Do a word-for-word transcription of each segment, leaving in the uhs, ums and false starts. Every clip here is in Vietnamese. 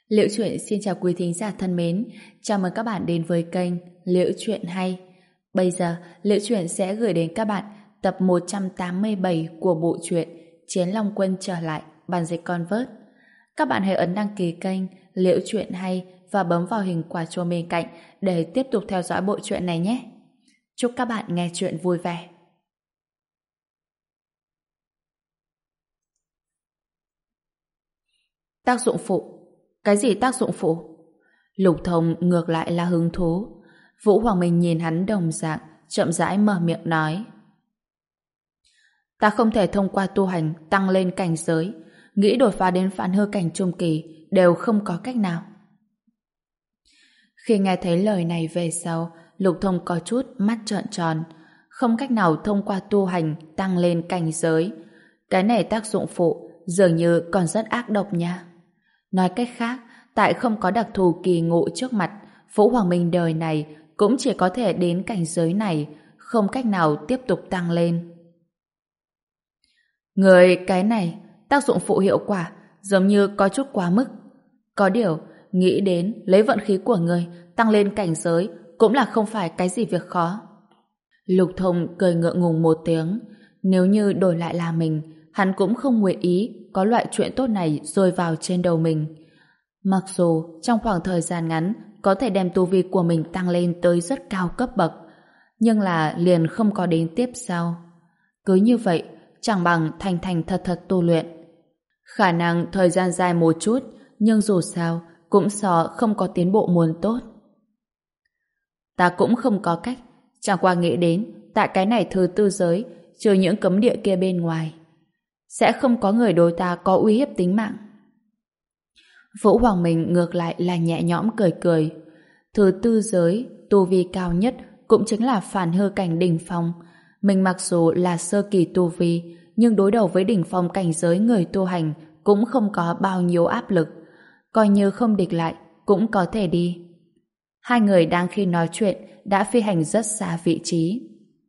Liễu Chuyện xin chào quý thính giả thân mến, chào mừng các bạn đến với kênh Liễu Chuyện Hay. Bây giờ, Liễu Chuyện sẽ gửi đến các bạn tập một trăm tám mươi bảy của bộ truyện Chiến Long Quân trở lại, bản dịch Convert. Các bạn hãy ấn đăng ký kênh Liễu Chuyện Hay và bấm vào hình quả chuông bên cạnh để tiếp tục theo dõi bộ truyện này nhé. Chúc các bạn nghe truyện vui vẻ. Tác dụng phụ. Cái gì tác dụng phụ? Lục Thông ngược lại là hứng thú. Vũ Hoàng Minh nhìn hắn đồng dạng, chậm rãi mở miệng nói. Ta không thể thông qua tu hành tăng lên cảnh giới, nghĩ đột phá đến phản hư cảnh trung kỳ đều không có cách nào. Khi nghe thấy lời này về sau, Lục Thông có chút mắt trợn tròn, không cách nào thông qua tu hành tăng lên cảnh giới. Cái này tác dụng phụ dường như còn rất ác độc nha. Nói cách khác, tại không có đặc thù kỳ ngộ trước mặt, Vũ Hoàng Minh đời này cũng chỉ có thể đến cảnh giới này, không cách nào tiếp tục tăng lên. Người cái này, tác dụng phụ hiệu quả giống như có chút quá mức. Có điều, nghĩ đến lấy vận khí của người tăng lên cảnh giới cũng là không phải cái gì việc khó. Lục Thông cười ngượng ngùng một tiếng. Nếu như đổi lại là mình, hắn cũng không nguyện ý có loại chuyện tốt này rơi vào trên đầu mình. Mặc dù trong khoảng thời gian ngắn có thể đem tu vi của mình tăng lên tới rất cao cấp bậc, nhưng là liền không có đến tiếp sau. Cứ như vậy, chẳng bằng thành thành thật thật tu luyện. Khả năng thời gian dài một chút, nhưng dù sao cũng so không có tiến bộ muốn tốt. Ta cũng không có cách, chẳng qua nghĩ đến tại cái này thứ tư giới, trừ những cấm địa kia bên ngoài, sẽ không có người đối ta có uy hiếp tính mạng. Vũ Hoàng Minh ngược lại là nhẹ nhõm cười cười. Thứ tư giới, tu vi cao nhất cũng chính là phản hư cảnh đỉnh phong. Mình mặc dù là sơ kỳ tu vi, nhưng đối đầu với đỉnh phong cảnh giới người tu hành cũng không có bao nhiêu áp lực. Coi như không địch lại, cũng có thể đi. Hai người đang khi nói chuyện đã phi hành rất xa vị trí.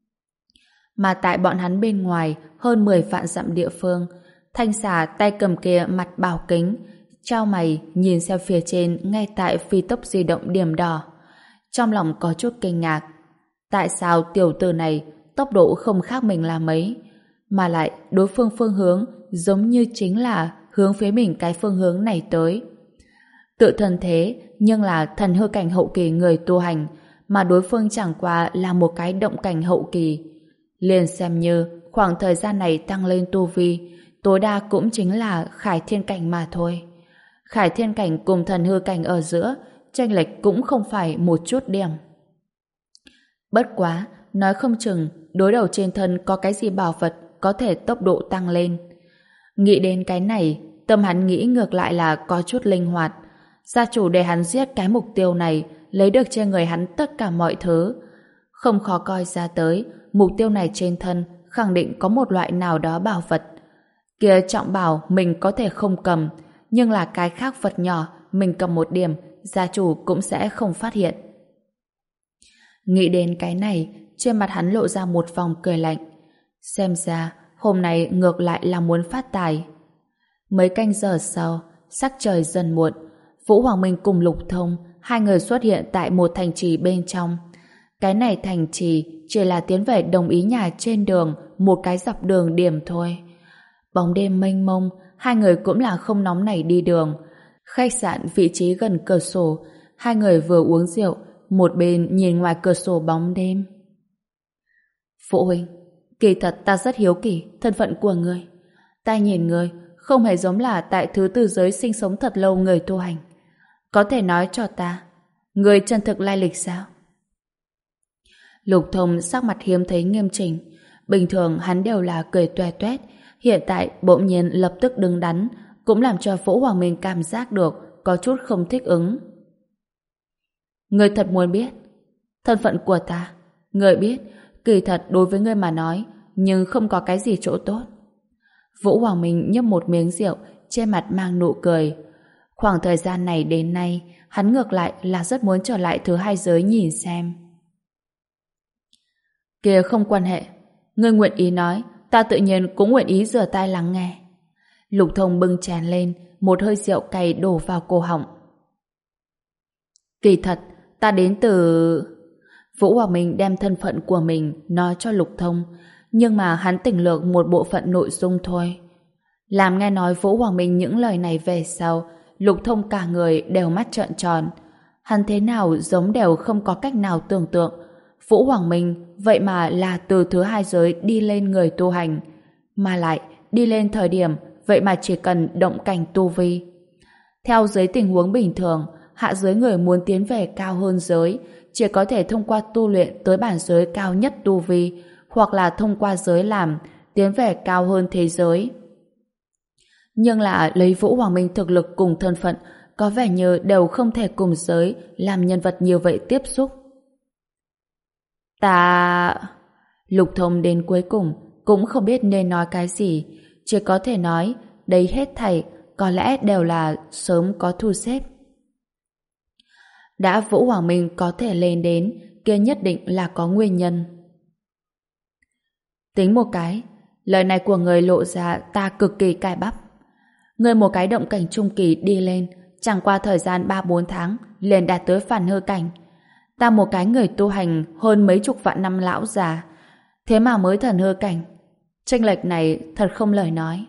Mà tại bọn hắn bên ngoài hơn mười vạn dặm địa phương, Thanh Xà tay cầm kia mặt bảo kính, chau mày nhìn xem phía trên ngay tại phi tốc di động điểm đỏ. Trong lòng có chút kinh ngạc. Tại sao tiểu tử này tốc độ không khác mình là mấy, mà lại đối phương phương hướng giống như chính là hướng phía mình cái phương hướng này tới. Tự thân thế, nhưng là thần hư cảnh hậu kỳ người tu hành, mà đối phương chẳng qua là một cái động cảnh hậu kỳ. Liền xem như khoảng thời gian này tăng lên tu vi, tối đa cũng chính là khải thiên cảnh mà thôi. Khải thiên cảnh cùng thần hư cảnh ở giữa, chênh lệch cũng không phải một chút điểm. Bất quá, nói không chừng đối đầu trên thân có cái gì bảo vật có thể tốc độ tăng lên. Nghĩ đến cái này, tâm hắn nghĩ ngược lại là có chút linh hoạt. Gia chủ để hắn giết cái mục tiêu này, lấy được trên người hắn tất cả mọi thứ. Không khó coi ra tới, mục tiêu này trên thân khẳng định có một loại nào đó bảo vật. Kia trọng bảo mình có thể không cầm, nhưng là cái khác vật nhỏ mình cầm một điểm, gia chủ cũng sẽ không phát hiện. Nghĩ đến cái này, trên mặt hắn lộ ra một vòng cười lạnh. Xem ra, hôm nay ngược lại là muốn phát tài. Mấy canh giờ sau, sắc trời dần muộn, Vũ Hoàng Minh cùng Lục Thông, hai người xuất hiện tại một thành trì bên trong. Cái này thành trì chỉ là tiến về đồng ý nhà trên đường, một cái dọc đường điểm thôi. Bóng đêm mênh mông, hai người cũng là không nóng nảy đi đường. Khách sạn vị trí gần cửa sổ, hai người vừa uống rượu, một bên nhìn ngoài cửa sổ bóng đêm. Phụ huynh, kỳ thật ta rất hiếu kỳ thân phận của người. Ta nhìn người không hề giống là tại thứ tư giới sinh sống thật lâu người tu hành. Có thể nói cho ta, người chân thực lai lịch sao? Lục Thông sắc mặt hiếm thấy nghiêm chỉnh. Bình thường hắn đều là cười toe toét, hiện tại bỗng nhiên lập tức đứng đắn, cũng làm cho Vũ Hoàng Minh cảm giác được có chút không thích ứng. Người thật muốn biết thân phận của ta? Người biết, kỳ thật đối với người mà nói, nhưng không có cái gì chỗ tốt. Vũ Hoàng Minh nhấp một miếng rượu, trên mặt mang nụ cười. Khoảng thời gian này đến nay, hắn ngược lại là rất muốn trở lại thứ hai giới nhìn xem. Kìa không quan hệ, ngươi nguyện ý nói, ta tự nhiên cũng nguyện ý rửa tai lắng nghe. Lục Thông bưng chén lên, một hơi rượu cay đổ vào cổ họng. Kỳ thật, ta đến từ... Vũ Hoàng Minh đem thân phận của mình nói cho Lục Thông, nhưng mà hắn tỉnh lược một bộ phận nội dung thôi. Làm nghe nói Vũ Hoàng Minh những lời này về sau, Lục Thông cả người đều mắt trợn tròn. Hắn thế nào giống đều không có cách nào tưởng tượng. Vũ Hoàng Minh vậy mà là từ thứ hai giới đi lên người tu hành, mà lại đi lên thời điểm vậy mà chỉ cần động cảnh tu vi. Theo dưới tình huống bình thường, hạ giới người muốn tiến về cao hơn giới chỉ có thể thông qua tu luyện tới bản giới cao nhất tu vi, hoặc là thông qua giới làm tiến về cao hơn thế giới. Nhưng là lấy Vũ Hoàng Minh thực lực cùng thân phận, có vẻ như đều không thể cùng giới làm nhân vật nhiều vậy tiếp xúc. Ta... Lục Thông đến cuối cùng cũng không biết nên nói cái gì, chỉ có thể nói đấy hết thảy có lẽ đều là sớm có thu xếp. Đã Vũ Hoàng Minh có thể lên đến, kia nhất định là có nguyên nhân. Tính một cái, lời này của người lộ ra ta cực kỳ cay bắp. Người một cái động cảnh trung kỳ đi lên, chẳng qua thời gian ba bốn tháng liền đạt tới phản hư cảnh. Ta một cái người tu hành hơn mấy chục vạn năm lão già, thế mà mới thần hư cảnh. Chênh lệch này thật không lời nói.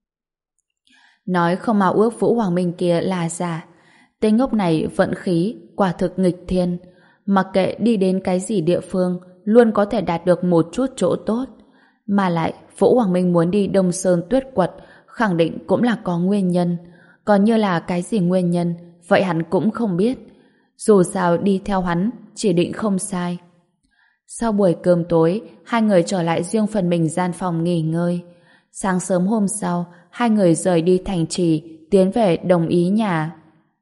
Nói không ao ước Vũ Hoàng Minh kia là giả. Tên ngốc này vận khí quả thực nghịch thiên, mặc kệ đi đến cái gì địa phương luôn có thể đạt được một chút chỗ tốt. Mà lại Vũ Hoàng Minh muốn đi Đông Sơn Tuyết Quật khẳng định cũng là có nguyên nhân. Còn như là cái gì nguyên nhân vậy hắn cũng không biết. Dù sao đi theo hắn chỉ định không sai. Sau buổi cơm tối, hai người trở lại riêng phần mình gian phòng nghỉ ngơi. Sáng sớm hôm sau, hai người rời đi thành trì, tiến về Đồng Ý nhà.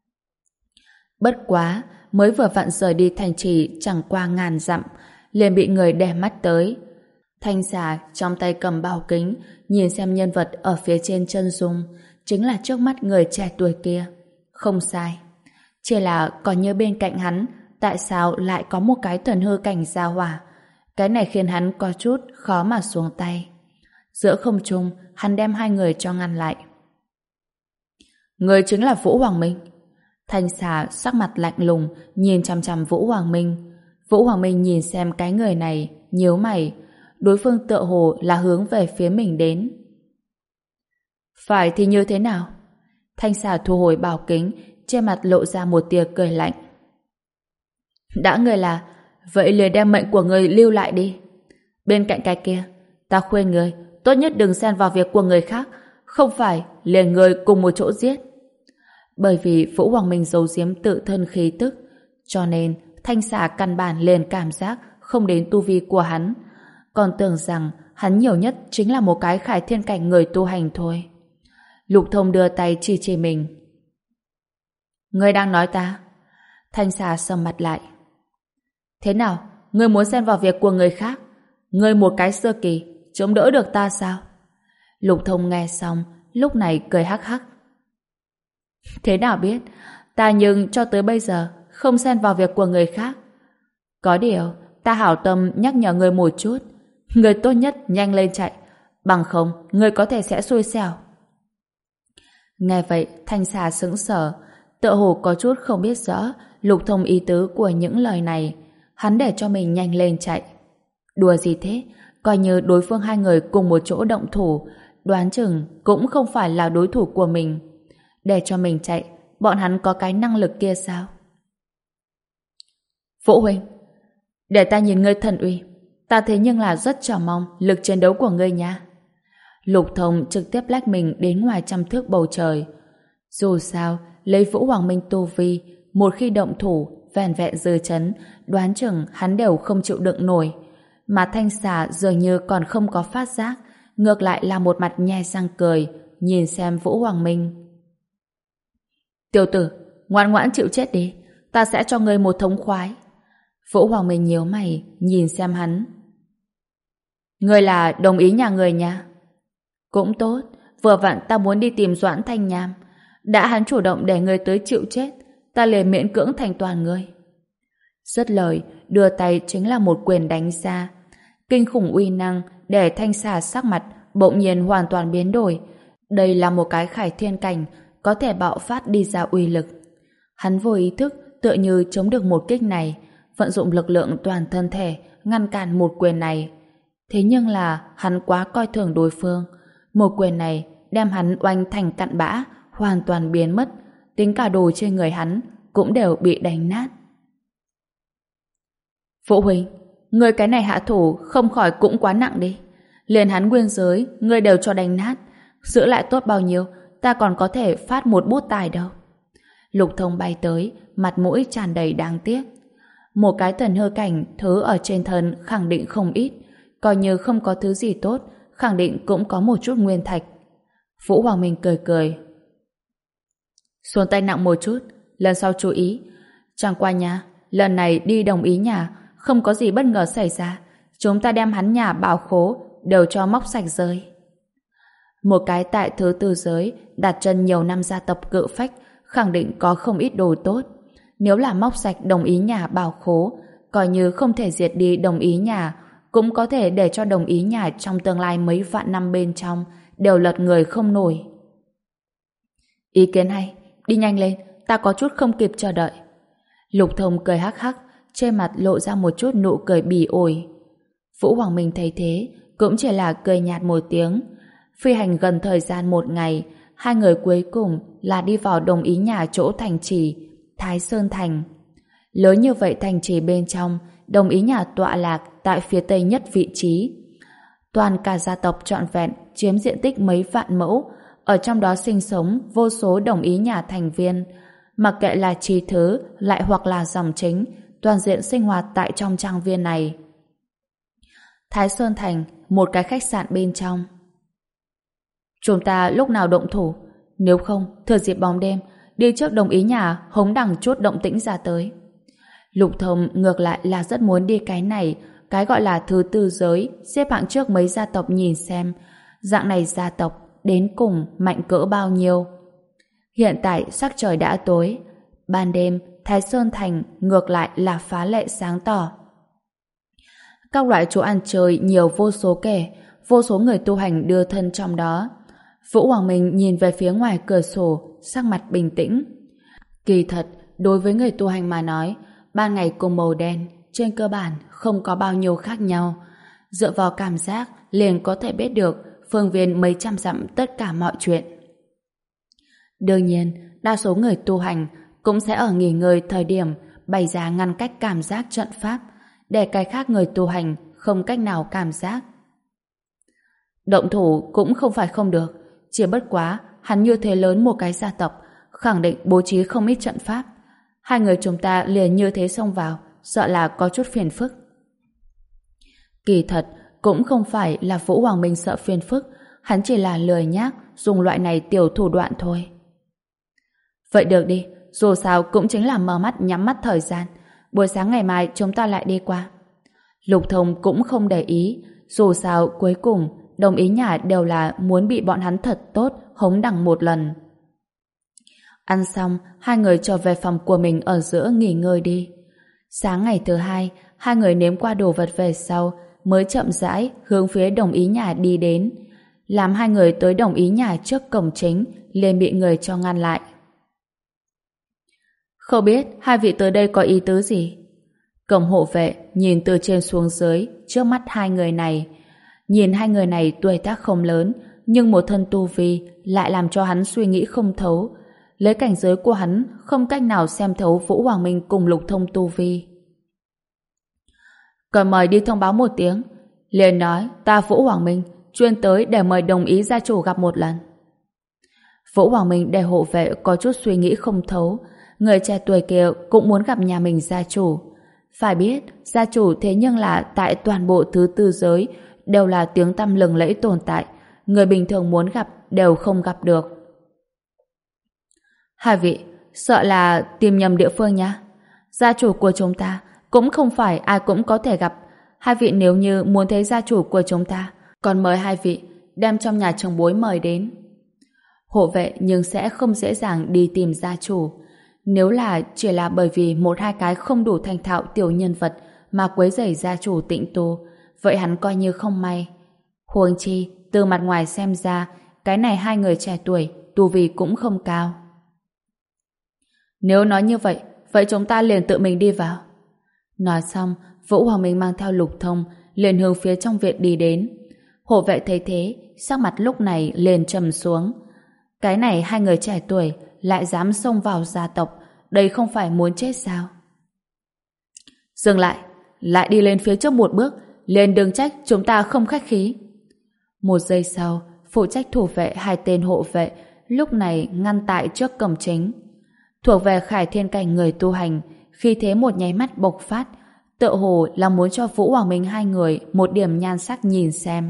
Bất quá, mới vừa vặn rời đi thành trì chẳng qua ngàn dặm, liền bị người đè mắt tới. Thanh xà trong tay cầm bao kính, nhìn xem nhân vật ở phía trên chân dung, chính là trước mắt người trẻ tuổi kia. Không sai. Chỉ là còn như bên cạnh hắn, tại sao lại có một cái thần hư cảnh gia hỏa? Cái này khiến hắn có chút khó mà xuống tay. Giữa không trung, hắn đem hai người cho ngăn lại. Người chính là Vũ Hoàng Minh. Thanh xà sắc mặt lạnh lùng, nhìn chằm chằm Vũ Hoàng Minh. Vũ Hoàng Minh nhìn xem cái người này, nhíu mày. Đối phương tựa hồ là hướng về phía mình đến. Phải thì như thế nào? Thanh xà thu hồi bảo kính, trên mặt lộ ra một tia cười lạnh. Đã người là, vậy liền đem mệnh của người lưu lại đi. Bên cạnh cái kia, ta khuyên người tốt nhất đừng xen vào việc của người khác, không phải liền người cùng một chỗ giết. Bởi vì Vũ Hoàng Minh giấu giếm tự thân khí tức, cho nên thanh xà căn bản liền cảm giác không đến tu vi của hắn, còn tưởng rằng hắn nhiều nhất chính là một cái khải thiên cảnh người tu hành thôi. Lục Thông đưa tay chỉ chỉ mình. Ngươi đang nói ta? Thanh xà sầm mặt lại. Thế nào? Ngươi muốn xen vào việc của người khác? Ngươi một cái sơ kỳ chống đỡ được ta sao? Lục Thông nghe xong lúc này cười hắc hắc. Thế nào biết? Ta nhưng cho tới bây giờ không xen vào việc của người khác. Có điều ta hảo tâm nhắc nhở ngươi một chút, người tốt nhất nhanh lên chạy, bằng không ngươi có thể sẽ xui xẻo. Nghe vậy Thanh xà sững sờ, tựa hồ có chút không biết rõ Lục Thông ý tứ của những lời này. Hắn để cho mình nhanh lên chạy. Đùa gì thế? Coi như đối phương hai người cùng một chỗ động thủ, đoán chừng cũng không phải là đối thủ của mình. Để cho mình chạy, bọn hắn có cái năng lực kia sao? Vũ huynh, để ta nhìn ngươi thần uy. Ta thế nhưng là rất chờ mong lực chiến đấu của ngươi nha. Lục Thông trực tiếp lách mình đến ngoài trăm thước bầu trời. Dù sao, lấy Vũ Hoàng Minh tu vi, một khi động thủ, vẻn vẹn dư chấn, đoán chừng hắn đều không chịu đựng nổi. Mà thanh xà dường như còn không có phát giác, ngược lại là một mặt nhe răng cười, nhìn xem Vũ Hoàng Minh. Tiểu tử, ngoan ngoãn chịu chết đi, ta sẽ cho ngươi một thống khoái. Vũ Hoàng Minh nhíu mày, nhìn xem hắn. Ngươi là đồng ý nhà người nha. Cũng tốt, vừa vặn ta muốn đi tìm Doãn Thanh Nham. Đã hắn chủ động để ngươi tới chịu chết, ta liền miễn cưỡng thành toàn ngươi. Dứt lời, đưa tay chính là một quyền đánh ra. Kinh khủng uy năng để thanh xà sắc mặt bỗng nhiên hoàn toàn biến đổi. Đây là một cái khải thiên cảnh có thể bạo phát đi ra uy lực. Hắn vô ý thức tựa như chống được một kích này, vận dụng lực lượng toàn thân thể ngăn cản một quyền này. Thế nhưng là hắn quá coi thường đối phương. Một quyền này đem hắn oanh thành cặn bã, hoàn toàn biến mất, tính cả đồ trên người hắn cũng đều bị đánh nát. Phụ huynh, người cái này hạ thủ không khỏi cũng quá nặng đi. Liền hắn nguyên giới, người đều cho đánh nát. Giữ lại tốt bao nhiêu, ta còn có thể phát một bút tài đâu. Lục Thông bay tới, mặt mũi tràn đầy đáng tiếc. Một cái thần hư cảnh, thứ ở trên thân khẳng định không ít, coi như không có thứ gì tốt, khẳng định cũng có một chút nguyên thạch. Vũ Hoàng Minh cười cười. Xuống tay nặng một chút, lần sau chú ý. Chẳng qua nha, lần này đi đồng ý nhà, không có gì bất ngờ xảy ra, chúng ta đem hắn nhà bảo khố đều cho móc sạch rơi. Một cái tại thứ tư giới đặt chân nhiều năm gia tộc cự phách khẳng định có không ít đồ tốt. Nếu là móc sạch đồng ý nhà bảo khố, coi như không thể diệt đi đồng ý nhà, cũng có thể để cho đồng ý nhà trong tương lai mấy vạn năm bên trong đều lật người không nổi. Ý kiến hay, đi nhanh lên, ta có chút không kịp chờ đợi. Lục Thông cười hắc hắc, trên mặt lộ ra một chút nụ cười bỉ ổi. Vũ Hoàng Minh thấy thế, cũng chỉ là cười nhạt một tiếng. Phi hành gần thời gian một ngày, hai người cuối cùng là đi vào đồng ý nhà chỗ thành trì Thái Sơn Thành. Lớn như vậy thành trì bên trong, đồng ý nhà tọa lạc tại phía tây nhất vị trí. Toàn cả gia tộc trọn vẹn chiếm diện tích mấy vạn mẫu, ở trong đó sinh sống vô số đồng ý nhà thành viên. Mặc kệ là chi thứ, lại hoặc là dòng chính, toàn diện sinh hoạt tại trong trang viên này. Thái Sơn Thành, một cái khách sạn bên trong. Chúng ta lúc nào động thủ? Nếu không, thừa dịp bóng đêm, đi trước đồng ý nhà hống đằng chút động tĩnh ra tới. Lục Thông ngược lại là rất muốn đi cái này, cái gọi là thứ tư giới, xếp hạng trước mấy gia tộc nhìn xem, dạng này gia tộc đến cùng mạnh cỡ bao nhiêu. Hiện tại sắc trời đã tối, ban đêm Thái Sơn Thành ngược lại là phá lệ sáng tỏ. Các loại chỗ ăn chơi nhiều vô số kể, vô số người tu hành đưa thân trong đó. Vũ Hoàng Minh nhìn về phía ngoài cửa sổ, sắc mặt bình tĩnh. Kỳ thật, đối với người tu hành mà nói, ban ngày cùng màu đen, trên cơ bản không có bao nhiêu khác nhau. Dựa vào cảm giác, liền có thể biết được phương viên mấy trăm dặm tất cả mọi chuyện. Đương nhiên, đa số người tu hành cũng sẽ ở nghỉ ngơi thời điểm bày ra ngăn cách cảm giác trận pháp, để cái khác người tu hành không cách nào cảm giác. Động thủ cũng không phải không được, chỉ bất quá hắn như thế lớn một cái gia tộc, khẳng định bố trí không ít trận pháp. Hai người chúng ta liền như thế xông vào, sợ là có chút phiền phức. Kỳ thật, cũng không phải là Vũ Hoàng Minh sợ phiền phức, hắn chỉ là lười nhác dùng loại này tiểu thủ đoạn thôi. Vậy được đi, dù sao cũng chính là mở mắt nhắm mắt thời gian. Buổi sáng ngày mai chúng ta lại đi qua. Lục Thông cũng không để ý, dù sao cuối cùng đồng ý nhà đều là muốn bị bọn hắn thật tốt hống đằng một lần. Ăn xong, hai người trở về phòng của mình ở giữa nghỉ ngơi đi. Sáng ngày thứ hai, hai người nếm qua đồ vật về sau mới chậm rãi hướng phía đồng ý nhà đi đến. Làm hai người tới đồng ý nhà trước cổng chính liền bị người cho ngăn lại. Không biết hai vị tới đây có ý tứ gì? Cổng hộ vệ nhìn từ trên xuống dưới trước mắt hai người này. Nhìn hai người này tuổi tác không lớn, nhưng một thân tu vi lại làm cho hắn suy nghĩ không thấu. Lấy cảnh giới của hắn không cách nào xem thấu Vũ Hoàng Minh cùng Lục Thông tu vi. Cần mời đi thông báo một tiếng, liền nói ta Vũ Hoàng Minh chuyên tới để mời đồng ý gia chủ gặp một lần. Vũ Hoàng Minh để hộ vệ có chút suy nghĩ không thấu. Người trẻ tuổi kia cũng muốn gặp nhà mình gia chủ. Phải biết, gia chủ thế nhưng là tại toàn bộ thứ tư giới đều là tiếng tăm lừng lẫy tồn tại. Người bình thường muốn gặp đều không gặp được. Hai vị, sợ là tìm nhầm địa phương nha. Gia chủ của chúng ta cũng không phải ai cũng có thể gặp. Hai vị nếu như muốn thấy gia chủ của chúng ta, còn mời hai vị đem trong nhà chồng bối mời đến. Hộ vệ nhưng sẽ không dễ dàng đi tìm gia chủ. Nếu là chỉ là bởi vì một hai cái không đủ thành thạo tiểu nhân vật mà quấy rầy gia chủ tịnh tu, vậy hắn coi như không may. Huống chi, từ mặt ngoài xem ra, cái này hai người trẻ tuổi tu vi cũng không cao. Nếu nói như vậy, vậy vậy chúng ta liền tự mình đi vào. Nói xong, Vũ Hoàng Minh mang theo Lục Thông liền hướng phía trong viện đi đến. Hộ vệ thấy thế, sắc mặt lúc này liền trầm xuống. Cái này hai người trẻ tuổi lại dám xông vào gia tộc, đây không phải muốn chết sao? Dừng lại, lại đi lên phía trước một bước, liền đừng trách chúng ta không khách khí. Một giây sau, phụ trách thủ vệ hai tên hộ vệ lúc này ngăn tại trước cổng chính. Thuộc về Khải Thiên cảnh người tu hành, khi thế một nháy mắt bộc phát, tựa hồ là muốn cho Vũ Hoàng Minh hai người một điểm nhan sắc nhìn xem.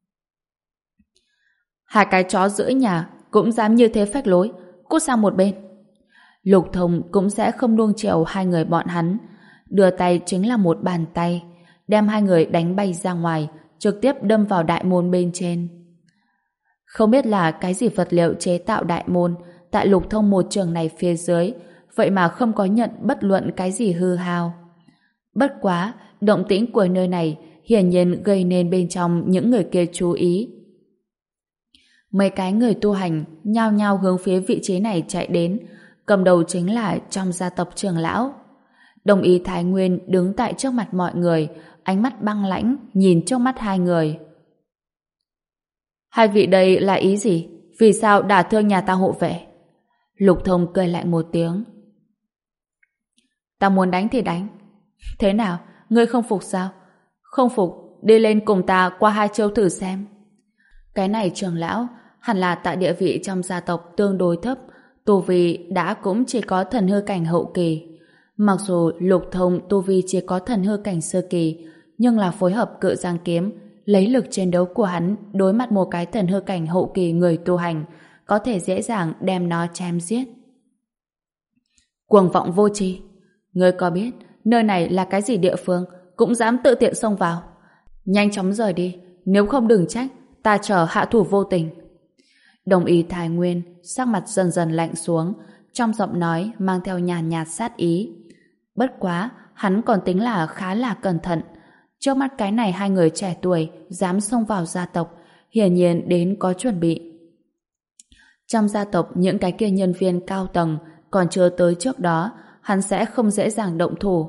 Hai cái chó giữ nhà cũng dám như thế phách lối, cút sang một bên. Lục Thông cũng sẽ không nuông chiều hai người bọn hắn, đưa tay chính là một bàn tay, đem hai người đánh bay ra ngoài, trực tiếp đâm vào đại môn bên trên. Không biết là cái gì vật liệu chế tạo đại môn tại Lục Thông một trường này phía dưới, vậy mà không có nhận bất luận cái gì hư hao. Bất quá, động tĩnh của nơi này hiển nhiên gây nên bên trong những người kia chú ý. Mấy cái người tu hành nhao nhao hướng phía vị trí này chạy đến, cầm đầu chính là trong gia tộc trưởng lão. Đồng ý Thái Nguyên đứng tại trước mặt mọi người, ánh mắt băng lãnh nhìn trước mắt hai người. Hai vị đây là ý gì? Vì sao đả thương nhà ta hộ vệ? Lục Thông cười lại một tiếng. Ta muốn đánh thì đánh. Thế nào? Ngươi không phục sao? Không phục, đi lên cùng ta qua hai chiêu thử xem. Cái này trưởng lão hẳn là tại địa vị trong gia tộc tương đối thấp, tu vi đã cũng chỉ có thần hư cảnh hậu kỳ. Mặc dù Lục Thông tu vi chỉ có thần hư cảnh sơ kỳ, nhưng là phối hợp cự giang kiếm, lấy lực chiến đấu của hắn đối mặt một cái thần hư cảnh hậu kỳ người tu hành, có thể dễ dàng đem nó chém giết. Cuồng vọng vô tri, ngươi có biết nơi này là cái gì địa phương cũng dám tự tiện xông vào? Nhanh chóng rời đi, nếu không đừng trách ta chờ hạ thủ vô tình. Đồng ý Thái Nguyên sắc mặt dần dần lạnh xuống, trong giọng nói mang theo nhàn nhạt sát ý. Bất quá, hắn còn tính là khá là cẩn thận. Trước mắt cái này hai người trẻ tuổi dám xông vào gia tộc, hiển nhiên đến có chuẩn bị. Trong gia tộc những cái kia nhân viên cao tầng còn chưa tới trước đó, hắn sẽ không dễ dàng động thủ.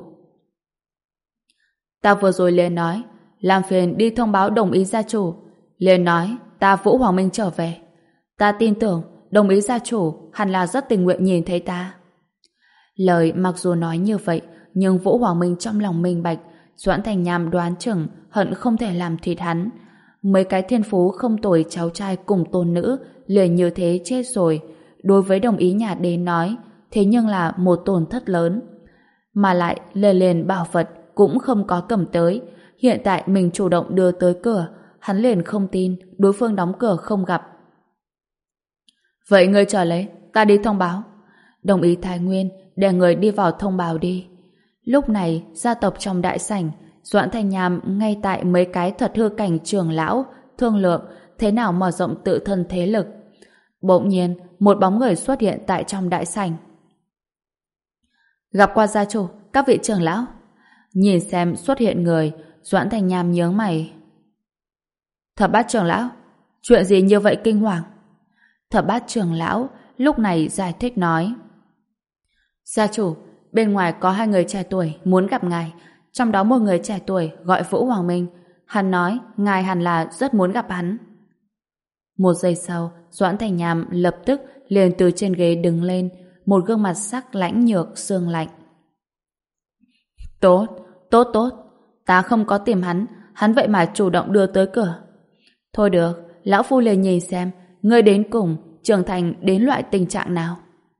Ta vừa rồi liền nói, làm phiền đi thông báo đồng ý gia chủ. Liền nói, ta Vũ Hoàng Minh trở về. Ta tin tưởng, đồng ý gia chủ hẳn là rất tình nguyện nhìn thấy ta. Lời mặc dù nói như vậy, nhưng Vũ Hoàng Minh trong lòng minh bạch, Doãn Thành Nham đoán chừng hận không thể làm thịt hắn. Mấy cái thiên phú không tồi cháu trai cùng tôn nữ liền như thế chết rồi. Đối với đồng ý nhà đến nói, thế nhưng là một tổn thất lớn. Mà lại lề liền bảo vật cũng không có cầm tới. Hiện tại mình chủ động đưa tới cửa, hắn liền không tin đối phương đóng cửa không gặp. Vậy ngươi chờ lấy, ta đi thông báo. Đồng ý Thái Nguyên để người đi vào thông báo đi. Lúc này, gia tộc trong đại sảnh, Doãn Thành Nham ngay tại mấy cái thật hư cảnh trưởng lão thương lượng thế nào mở rộng tự thân thế lực. Bỗng nhiên, một bóng người xuất hiện tại trong đại sảnh. Gặp qua gia chủ, các vị trưởng lão. Nhìn xem xuất hiện người, Doãn Thành Nham nhướng mày. Thập Bát trưởng lão, chuyện gì như vậy kinh hoàng? Thập Bát trưởng lão lúc này giải thích nói. Gia chủ, bên ngoài có hai người trẻ tuổi muốn gặp ngài, trong đó một người trẻ tuổi gọi Vũ Hoàng Minh. Hắn nói ngài hẳn là rất muốn gặp hắn. Một giây sau, Doãn Thành Nham lập tức liền từ trên ghế đứng lên, một gương mặt sắc lãnh nhược sương lạnh. Tốt, tốt tốt, ta không có tìm hắn, hắn vậy mà chủ động đưa tới cửa. Thôi được, lão phu liền nhìn xem ngươi đến cùng trưởng thành đến loại tình trạng nào.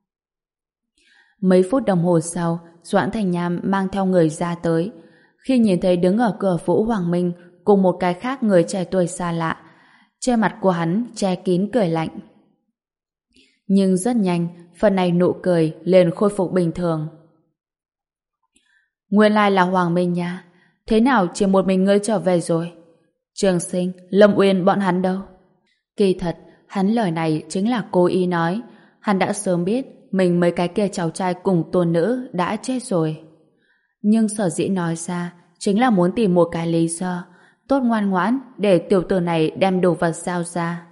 Mấy phút đồng hồ sau, Doãn Thành Nham mang theo người ra tới. Khi nhìn thấy đứng ở cửa Vũ Hoàng Minh cùng một cái khác người trẻ tuổi xa lạ, trên mặt của hắn che kín cười lạnh. Nhưng rất nhanh, phần này nụ cười liền khôi phục bình thường. Nguyên lai là Hoàng Minh nha. Thế nào chỉ một mình ngươi trở về rồi? Trường Sinh, Lâm Uyên bọn hắn đâu? Kỳ thật, hắn lời này chính là cố ý nói. Hắn đã sớm biết mình mấy cái kia cháu trai cùng tôn nữ đã chết rồi. Nhưng sở dĩ nói ra chính là muốn tìm một cái lý do tốt ngoan ngoãn để tiểu tử này đem đồ vật giao ra.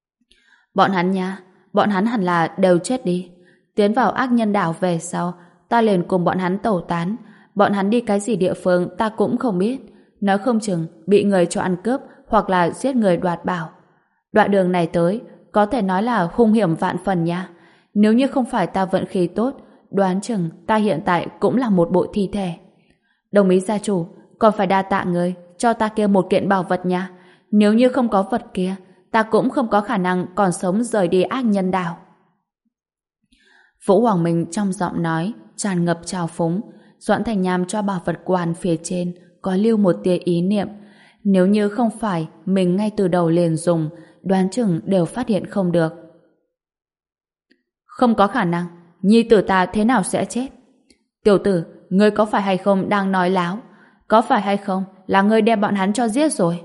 Bọn hắn nha, bọn hắn hẳn là đều chết đi. Tiến vào ác nhân đảo về sau, ta liền cùng bọn hắn tẩu tán. Bọn hắn đi cái gì địa phương ta cũng không biết. Nói không chừng bị người cho ăn cướp hoặc là giết người đoạt bảo. Đoạn đường này tới có thể nói là hung hiểm vạn phần nha. Nếu như không phải ta vận khí tốt, đoán chừng ta hiện tại cũng là một bộ thi thể. Đồng ý gia chủ, còn phải đa tạ người cho ta kia một kiện bảo vật nha. Nếu như không có vật kia, ta cũng không có khả năng còn sống rời đi ác nhân đảo. Vũ Hoàng Minh trong giọng nói tràn ngập trào phúng. Doãn Thành Nham cho bảo vật quan phía trên có lưu một tia ý niệm. Nếu như không phải mình ngay từ đầu liền dùng, đoán chừng đều phát hiện không được. Không có khả năng, nhi tử ta thế nào sẽ chết? Tiểu tử, ngươi có phải hay không đang nói láo? Có phải hay không là ngươi đem bọn hắn cho giết rồi?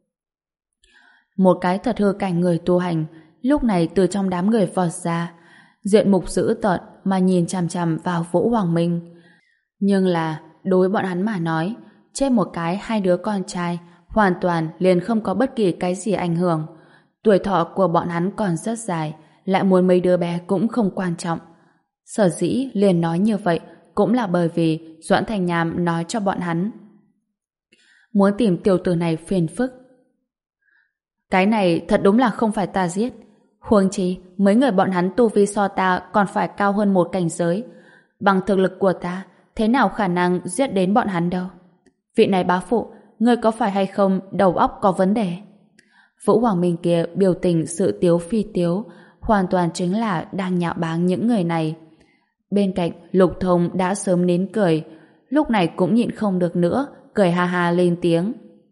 Một cái thật hư cảnh người tu hành lúc này từ trong đám người vọt ra, diện mục dữ tợn mà nhìn chằm chằm vào Vũ Hoàng Minh. Nhưng là đối bọn hắn mà nói, chết một cái hai đứa con trai hoàn toàn liền không có bất kỳ cái gì ảnh hưởng. Tuổi thọ của bọn hắn còn rất dài, lại muốn mấy đứa bé cũng không quan trọng. Sở dĩ liền nói như vậy cũng là bởi vì Doãn Thành Nham nói cho bọn hắn muốn tìm tiểu tử này phiền phức. Cái này thật đúng là không phải ta giết. Huống chi mấy người bọn hắn tu vi so ta còn phải cao hơn một cảnh giới. Bằng thực lực của ta, thế nào khả năng giết đến bọn hắn đâu. Vị này bá phụ, ngươi có phải hay không đầu óc có vấn đề? Vũ Hoàng Minh kia biểu tình sự tiếu phi tiếu, hoàn toàn chính là đang nhạo báng những người này. Bên cạnh Lục Thông đã sớm nín cười, lúc này cũng nhịn không được nữa, cười ha ha lên tiếng.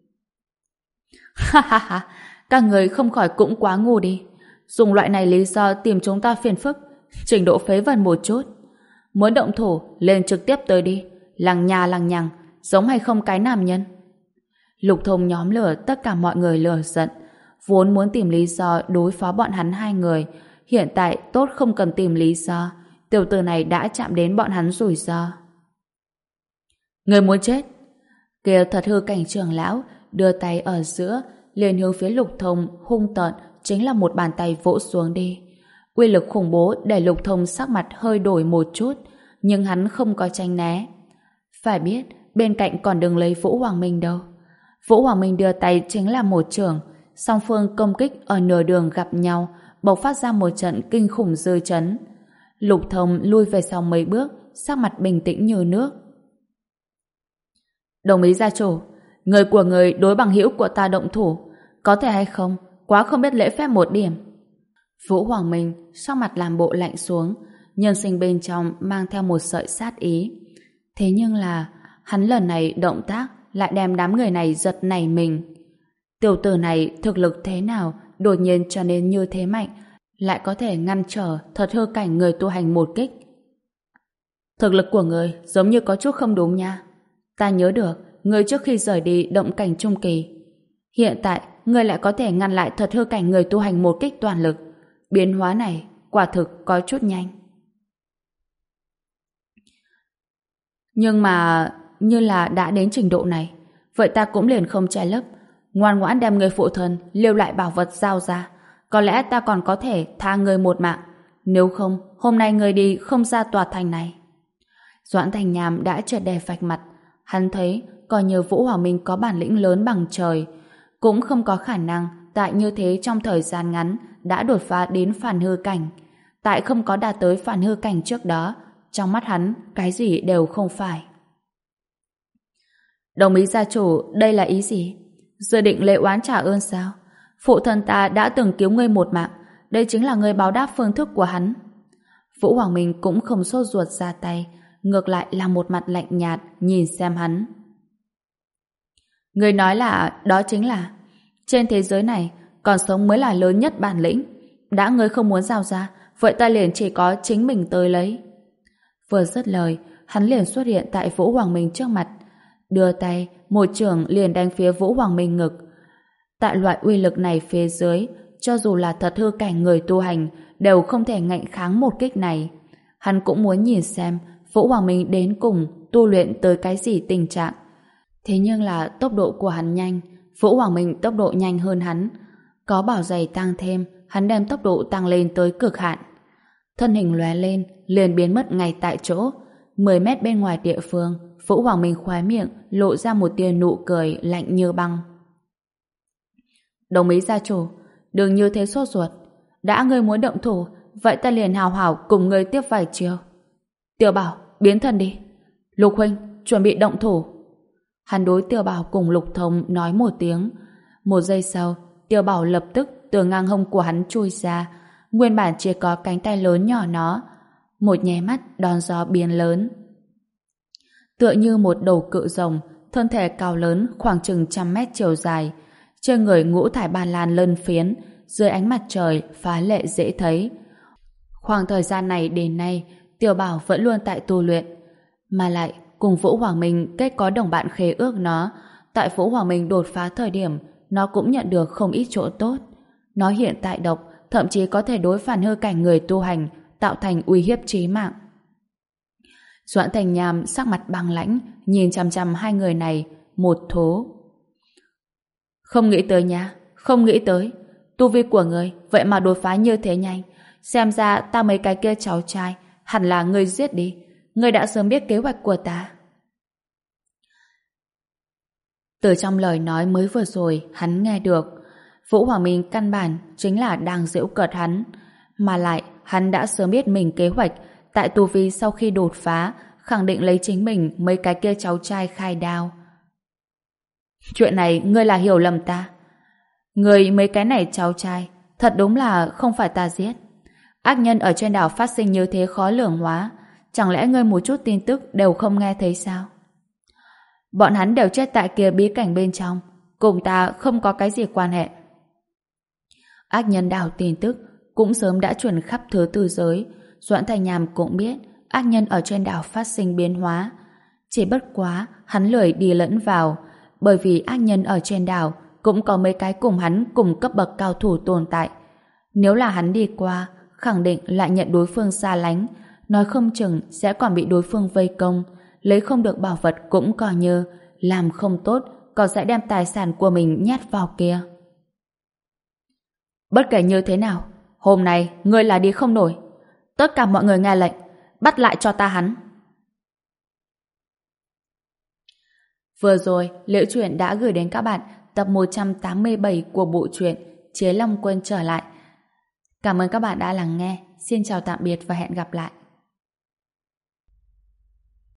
Ha ha ha, các người không khỏi cũng quá ngu đi. Dùng loại này lý do tìm chúng ta phiền phức, trình độ phế vần một chút. Muốn động thủ, lên trực tiếp tới đi, lằng nhà lằng nhằng, giống hay không cái nam nhân. Lục Thông nhóm lửa tất cả mọi người lửa giận, vốn muốn tìm lý do đối phó bọn hắn hai người, hiện tại tốt không cần tìm lý do, tiểu tử này đã chạm đến bọn hắn rủi ro. Người muốn chết? Kia thật hư cảnh trưởng lão đưa tay ở giữa, liền hướng phía Lục Thông hung tợn, chính là một bàn tay vỗ xuống đi. Uy lực khủng bố để Lục Thông sắc mặt hơi đổi một chút, nhưng hắn không có tránh né. Phải biết, bên cạnh còn đừng lấy Vũ Hoàng Minh đâu. Vũ Hoàng Minh đưa tay chính là một chưởng, song phương công kích ở nửa đường gặp nhau, bộc phát ra một trận kinh khủng dư chấn. Lục Thông lui về sau mấy bước, sắc mặt bình tĩnh như nước. Đồng ý gia chủ, người của người đối bằng hữu của ta động thủ, có thể hay không, quá không biết lễ phép một điểm. Vũ Hoàng Minh sắc mặt làm bộ lạnh xuống, nhân sinh bên trong mang theo một sợi sát ý. Thế nhưng là hắn lần này động tác lại đem đám người này giật nảy mình. Tiểu tử này thực lực thế nào đột nhiên trở nên như thế mạnh, lại có thể ngăn trở thật hư cảnh người tu hành một kích. Thực lực của người giống như có chút không đúng nha. Ta nhớ được người trước khi rời đi động cảnh trung kỳ, hiện tại người lại có thể ngăn lại thật hư cảnh người tu hành một kích toàn lực. Biến hóa này quả thực có chút nhanh. Nhưng mà như là đã đến trình độ này, vậy ta cũng liền không che lấp, ngoan ngoãn đem người phụ thân lưu lại bảo vật giao ra. Có lẽ ta còn có thể tha người một mạng. Nếu không, hôm nay người đi không ra tòa thành này. Doãn Thành Nham đã triệt để vạch mặt. Hắn thấy coi như Vũ Hoàng Minh có bản lĩnh lớn bằng trời, cũng không có khả năng tại như thế trong thời gian ngắn đã đột phá đến phản hư cảnh. Tại không có đạt tới phản hư cảnh trước đó, trong mắt hắn cái gì đều không phải. Đồng ý gia chủ, đây là ý gì? Dự định lễ oán trả ơn sao? Phụ thân ta đã từng cứu ngươi một mạng, đây chính là ngươi báo đáp phương thức của hắn. Vũ Hoàng Minh cũng không sốt ruột ra tay, ngược lại là một mặt lạnh nhạt nhìn xem hắn. Ngươi nói là đó chính là trên thế giới này còn sống mới là lớn nhất bản lĩnh. Đã ngươi không muốn giao ra, vậy ta liền chỉ có chính mình tới lấy. Vừa dứt lời, hắn liền xuất hiện tại Vũ Hoàng Minh trước mặt, đưa tay một chưởng liền đánh phía Vũ Hoàng Minh ngực. Tại loại uy lực này phía dưới, cho dù là thật hư cảnh người tu hành đều không thể ngạnh kháng một kích này. Hắn cũng muốn nhìn xem Vũ Hoàng Minh đến cùng tu luyện tới cái gì tình trạng. Thế nhưng là tốc độ của hắn nhanh, Vũ Hoàng Minh tốc độ nhanh hơn hắn. Có bảo giày tăng thêm, hắn đem tốc độ tăng lên tới cực hạn. Thân hình lóe lên, liền biến mất ngay tại chỗ. Mười mét bên ngoài địa phương, Vũ Hoàng Minh khóe miệng lộ ra một tia nụ cười lạnh như băng. Đồng ý gia chủ, đừng như thế sốt ruột. Đã ngươi muốn động thủ, vậy ta liền hào hào cùng ngươi tiếp vài chiêu. Tiểu Bảo, biến thân đi. Lục huynh, chuẩn bị động thủ. Hắn đối Tiểu Bảo cùng Lục Thông nói một tiếng. Một giây sau, Tiểu Bảo lập tức từ ngang hông của hắn chui ra. Nguyên bản chỉ có cánh tay lớn nhỏ nó, một nháy mắt đón gió biến lớn. Tựa như một đầu cự rồng, thân thể cao lớn khoảng chừng trăm mét chiều dài, trên người ngũ thải ban lan lân phiến, dưới ánh mặt trời phá lệ dễ thấy. Khoảng thời gian này đến nay, Tiểu Bảo vẫn luôn tại tu luyện, mà lại cùng Vũ Hoàng Minh kết có đồng bạn khế ước nó. Tại Vũ Hoàng Minh đột phá thời điểm, nó cũng nhận được không ít chỗ tốt. Nó hiện tại độc, thậm chí có thể đối phản hư cảnh người tu hành, tạo thành uy hiếp chí mạng. Doãn Thành Nham sắc mặt băng lãnh, nhìn chằm chằm hai người này, một thố. Không nghĩ tới nha, không nghĩ tới. Tu vi của người vậy mà đột phá như thế nhanh. Xem ra ta mấy cái kia cháu trai, hẳn là ngươi giết đi. Ngươi đã sớm biết kế hoạch của ta. Từ trong lời nói mới vừa rồi, hắn nghe được. Vũ Hoàng Minh căn bản chính là đang giễu cợt hắn. Mà lại, hắn đã sớm biết mình kế hoạch, tại tu vi sau khi đột phá, khẳng định lấy chính mình mấy cái kia cháu trai khai đao. Chuyện này ngươi là hiểu lầm ta. Ngươi mấy cái này cháu trai, thật đúng là không phải ta giết. Ác nhân ở trên đảo phát sinh như thế khó lường hóa, chẳng lẽ ngươi một chút tin tức đều không nghe thấy sao? Bọn hắn đều chết tại kia bí cảnh bên trong, cùng ta không có cái gì quan hệ. Ác nhân đảo tin tức cũng sớm đã truyền khắp thứ tư giới. Doãn Thành Nham cũng biết ác nhân ở trên đảo phát sinh biến hóa. Chỉ bất quá hắn lười đi lẫn vào, bởi vì ác nhân ở trên đảo cũng có mấy cái cùng hắn cùng cấp bậc cao thủ tồn tại. Nếu là hắn đi qua, khẳng định lại nhận đối phương xa lánh, nói không chừng sẽ còn bị đối phương vây công, lấy không được bảo vật cũng coi như làm không tốt, còn sẽ đem tài sản của mình nhét vào kia. Bất kể như thế nào, hôm nay ngươi là đi không nổi. Tất cả mọi người nghe lệnh, bắt lại cho ta hắn. Vừa rồi, Liễu Chuyện đã gửi đến các bạn tập một trăm tám mươi bảy của bộ truyện Chế Long Quân trở lại. Cảm ơn các bạn đã lắng nghe. Xin chào tạm biệt và hẹn gặp lại.